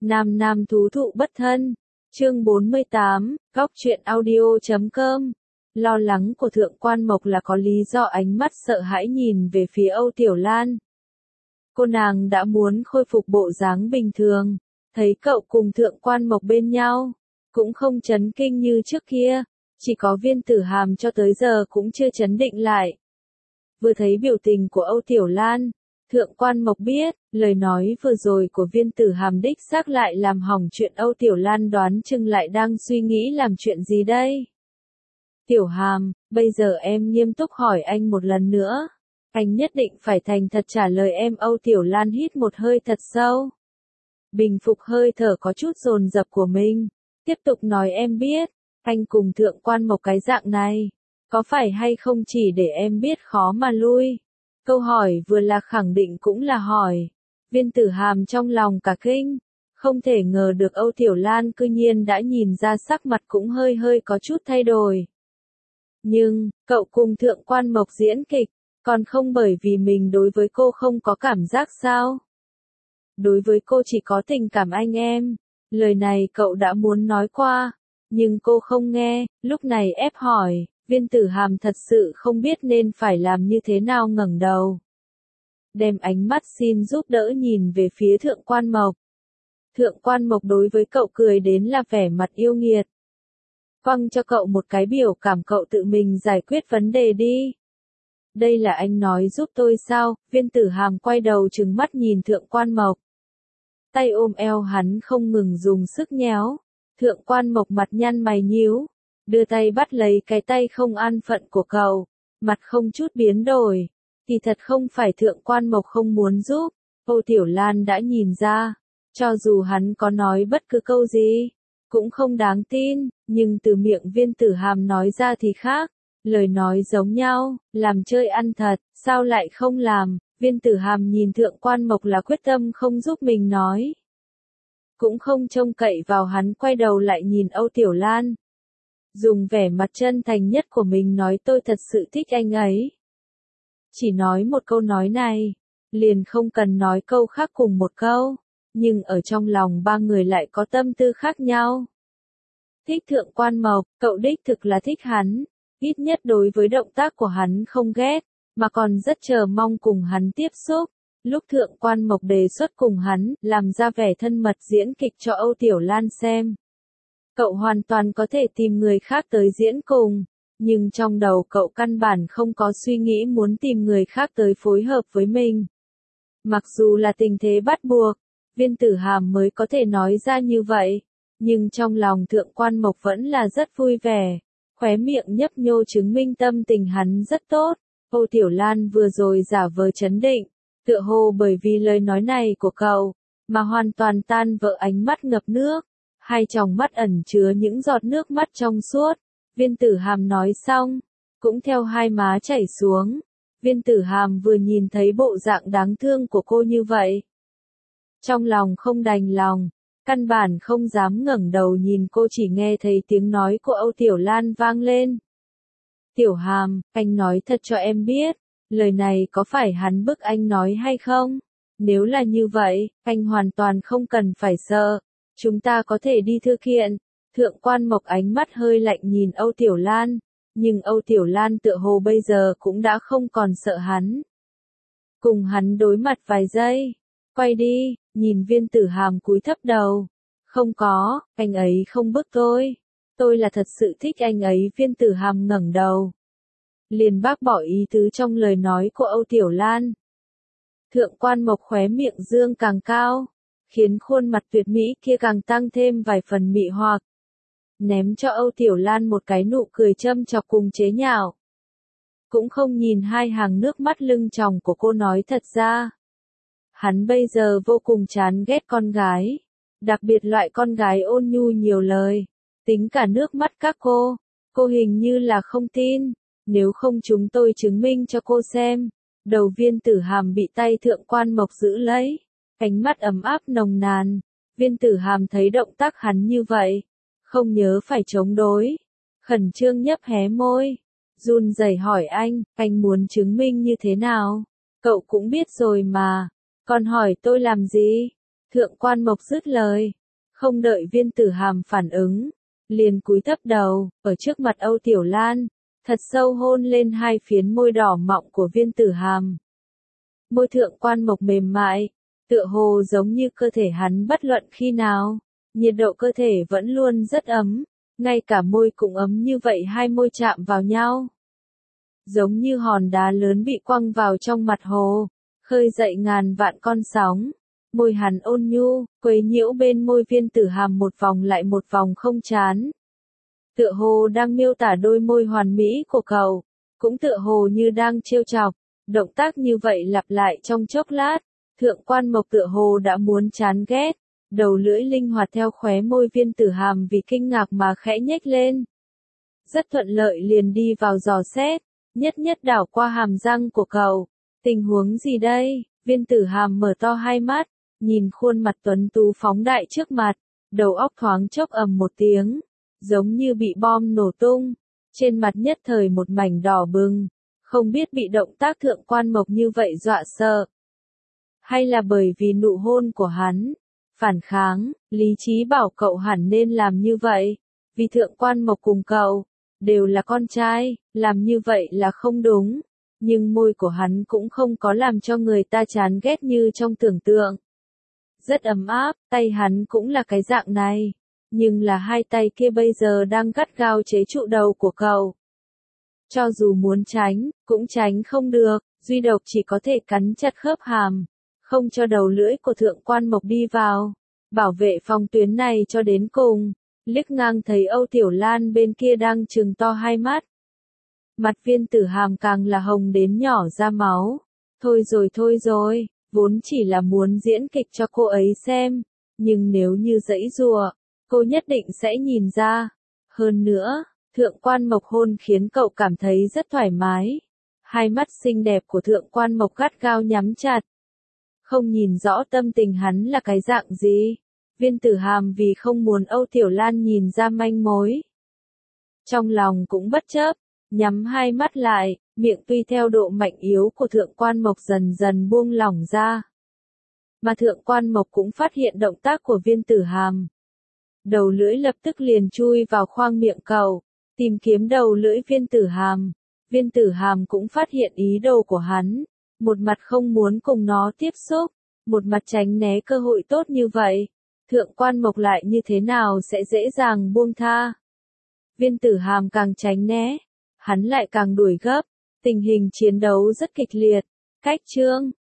Nam nam thú thụ bất thân. Chương 48, góc truyện audio.com. Lo lắng của Thượng Quan Mộc là có lý do. Ánh mắt sợ hãi nhìn về phía Âu Tiểu Lan. Cô nàng đã muốn khôi phục bộ dáng bình thường, thấy cậu cùng Thượng Quan Mộc bên nhau, cũng không chấn kinh như trước kia, chỉ có Viên Tử Hàm cho tới giờ cũng chưa chấn định lại. Vừa thấy biểu tình của Âu Tiểu Lan, Thượng Quan Mộc biết, lời nói vừa rồi của Viên Tử Hàm đích xác lại làm hỏng chuyện. Âu Tiểu Lan đoán chừng lại đang suy nghĩ làm chuyện gì đây. Tiểu Hàm, bây giờ em nghiêm túc hỏi anh một lần nữa. Anh nhất định phải thành thật trả lời em. Âu Tiểu Lan hít một hơi thật sâu, bình phục hơi thở có chút dồn dập của mình, tiếp tục nói em biết, anh cùng Thượng Quan Mộc cái dạng này, có phải hay không chỉ để em biết khó mà lui. Câu hỏi vừa là khẳng định cũng là hỏi. Viên Tử Hàm trong lòng cả kinh, không thể ngờ được Âu Tiểu Lan cư nhiên đã nhìn ra, sắc mặt cũng hơi có chút thay đổi. Nhưng, cậu cùng Thượng Quan Mộc diễn kịch, còn không bởi vì mình đối với cô không có cảm giác sao? Đối với cô chỉ có tình cảm anh em. Lời này cậu đã muốn nói qua, nhưng cô không nghe, lúc này ép hỏi. Viên Tử Hàm thật sự không biết nên phải làm như thế nào, ngẩng đầu, đem ánh mắt xin giúp đỡ nhìn về phía Thượng Quan Mộc. Thượng Quan Mộc đối với cậu cười đến là vẻ mặt yêu nghiệt. Quăng cho cậu một cái biểu cảm, cậu tự mình giải quyết vấn đề đi. Đây là anh nói giúp tôi sao? Viên Tử Hàm quay đầu trừng mắt nhìn Thượng Quan Mộc. Tay ôm eo hắn không ngừng dùng sức nhéo. Thượng Quan Mộc mặt nhăn mày nhíu, đưa tay bắt lấy cái tay không an phận của cậu, mặt không chút biến đổi. Thì thật không phải Thượng Quan Mộc không muốn giúp, Âu Tiểu Lan đã nhìn ra, cho dù hắn có nói bất cứ câu gì, cũng không đáng tin, nhưng từ miệng Viên Tử Hàm nói ra thì khác, lời nói giống nhau, làm chơi ăn thật, sao lại không làm. Viên Tử Hàm nhìn Thượng Quan Mộc là quyết tâm không giúp mình nói, cũng không trông cậy vào hắn, quay đầu lại nhìn Âu Tiểu Lan, dùng vẻ mặt chân thành nhất của mình nói tôi thật sự thích anh ấy. Chỉ nói một câu nói này, liền không cần nói câu khác cùng một câu, nhưng ở trong lòng ba người lại có tâm tư khác nhau. Thích Thượng Quan Mộc, cậu đích thực là thích hắn, ít nhất đối với động tác của hắn không ghét, mà còn rất chờ mong cùng hắn tiếp xúc. Lúc Thượng Quan Mộc đề xuất cùng hắn, làm ra vẻ thân mật diễn kịch cho Âu Tiểu Lan xem, cậu hoàn toàn có thể tìm người khác tới diễn cùng, nhưng trong đầu cậu căn bản không có suy nghĩ muốn tìm người khác tới phối hợp với mình. Mặc dù là tình thế bắt buộc, Viên Tử Hàm mới có thể nói ra như vậy, nhưng trong lòng Thượng Quan Mộc vẫn là rất vui vẻ, khóe miệng nhấp nhô chứng minh tâm tình hắn rất tốt. Âu Tiểu Lan vừa rồi giả vờ trấn định, tựa hồ bởi vì lời nói này của cậu, mà hoàn toàn tan vỡ, ánh mắt ngập nước, hai tròng mắt ẩn chứa những giọt nước mắt trong suốt. Viên Tử Hàm nói xong, cũng theo hai má chảy xuống. Viên Tử Hàm vừa nhìn thấy bộ dạng đáng thương của cô như vậy, trong lòng không đành lòng, căn bản không dám ngẩng đầu nhìn cô, chỉ nghe thấy tiếng nói của Âu Tiểu Lan vang lên. Tiểu Hàm, anh nói thật cho em biết, lời này có phải hắn bức anh nói hay không? Nếu là như vậy, anh hoàn toàn không cần phải sợ, chúng ta có thể đi thư kiện. Thượng Quan Mộc ánh mắt hơi lạnh nhìn Âu Tiểu Lan, nhưng Âu Tiểu Lan tựa hồ bây giờ cũng đã không còn sợ hắn. Cùng hắn đối mặt vài giây, quay đi, nhìn Viên Tử Hàm cúi thấp đầu. Không có, anh ấy không bức tôi là thật sự thích anh ấy. Viên Tử Hàm ngẩng đầu, liền bác bỏ ý tứ trong lời nói của Âu Tiểu Lan. Thượng Quan Mộc khóe miệng dương càng cao, khiến khuôn mặt tuyệt mỹ kia càng tăng thêm vài phần mị hoặc, ném cho Âu Tiểu Lan một cái nụ cười châm chọc cùng chế nhạo. Cũng không nhìn hai hàng nước mắt lưng tròng của cô, nói thật ra, hắn bây giờ vô cùng chán ghét con gái, đặc biệt loại con gái ôn nhu nhiều lời, tính cả nước mắt các cô hình như là không tin, nếu không chúng tôi chứng minh cho cô xem. Đầu Viên Tử Hàm bị tay Thượng Quan Mộc giữ lấy, ánh mắt ấm áp nồng nàn. Viên Tử Hàm thấy động tác hắn như vậy, không nhớ phải chống đối, khẩn trương nhấp hé môi, run rẩy hỏi anh muốn chứng minh như thế nào? Cậu cũng biết rồi mà, còn hỏi tôi làm gì? Thượng quan Mộc dứt lời, không đợi Viên Tử Hàm phản ứng, liền cúi thấp đầu, ở trước mặt Âu Tiểu Lan, thật sâu hôn lên hai phiến môi đỏ mọng của Viên Tử Hàm. Môi Thượng quan Mộc mềm mại, tựa hồ giống như cơ thể hắn bất luận khi nào, nhiệt độ cơ thể vẫn luôn rất ấm, ngay cả môi cũng ấm như vậy, hai môi chạm vào nhau. Giống như hòn đá lớn bị quăng vào trong mặt hồ, khơi dậy ngàn vạn con sóng. Môi hắn ôn nhu, quấy nhiễu bên môi Viên Tử Hàm một vòng lại một vòng không chán. Tựa hồ đang miêu tả đôi môi hoàn mỹ của cậu, cũng tựa hồ như đang trêu chọc. Động tác như vậy lặp lại trong chốc lát, Thượng quan Mộc tựa hồ đã muốn chán ghét, đầu lưỡi linh hoạt theo khóe môi Viên Tử Hàm vì kinh ngạc mà khẽ nhếch lên. Rất thuận lợi liền đi vào dò xét, nhất nhất đảo qua hàm răng của cậu. Tình huống gì đây? Viên Tử Hàm mở to hai mắt, nhìn khuôn mặt tuấn tú phóng đại trước mặt, đầu óc thoáng chốc ầm một tiếng, giống như bị bom nổ tung, trên mặt nhất thời một mảnh đỏ bừng, không biết bị động tác Thượng quan Mộc như vậy dọa sợ. Hay là bởi vì nụ hôn của hắn, phản kháng, lý trí bảo cậu hẳn nên làm như vậy, vì Thượng quan Mộc cùng cậu, đều là con trai, làm như vậy là không đúng, nhưng môi của hắn cũng không có làm cho người ta chán ghét như trong tưởng tượng. Rất ấm áp, tay hắn cũng là cái dạng này, nhưng là hai tay kia bây giờ đang gắt gao chế trụ đầu của cậu. Cho dù muốn tránh, cũng tránh không được, duy độc chỉ có thể cắn chặt khớp hàm, không cho đầu lưỡi của Thượng quan Mộc đi vào, bảo vệ phòng tuyến này cho đến cùng. Liếc ngang thấy Âu Tiểu Lan bên kia đang trừng to hai mắt. Mặt Viên Tử Hàm càng là hồng đến nhỏ ra máu. Thôi rồi, vốn chỉ là muốn diễn kịch cho cô ấy xem, nhưng nếu như giãy giụa, cô nhất định sẽ nhìn ra. Hơn nữa, Thượng quan Mộc hôn khiến cậu cảm thấy rất thoải mái. Hai mắt xinh đẹp của Thượng quan Mộc gắt gao nhắm chặt. Không nhìn rõ tâm tình hắn là cái dạng gì. Viên Tử Hàm vì không muốn Âu Tiểu Lan nhìn ra manh mối, trong lòng cũng bất chấp, nhắm hai mắt lại, miệng tuy theo độ mạnh yếu của Thượng quan Mộc dần dần buông lỏng ra. Mà Thượng quan Mộc cũng phát hiện động tác của Viên Tử Hàm. Đầu lưỡi lập tức liền chui vào khoang miệng cậu, tìm kiếm đầu lưỡi Viên Tử Hàm. Viên Tử Hàm cũng phát hiện ý đồ của hắn, một mặt không muốn cùng nó tiếp xúc, một mặt tránh né cơ hội tốt như vậy. Thượng quan Mộc lại như thế nào sẽ dễ dàng buông tha. Viên Tử Hàm càng tránh né, hắn lại càng đuổi gấp, tình hình chiến đấu rất kịch liệt. Cách chương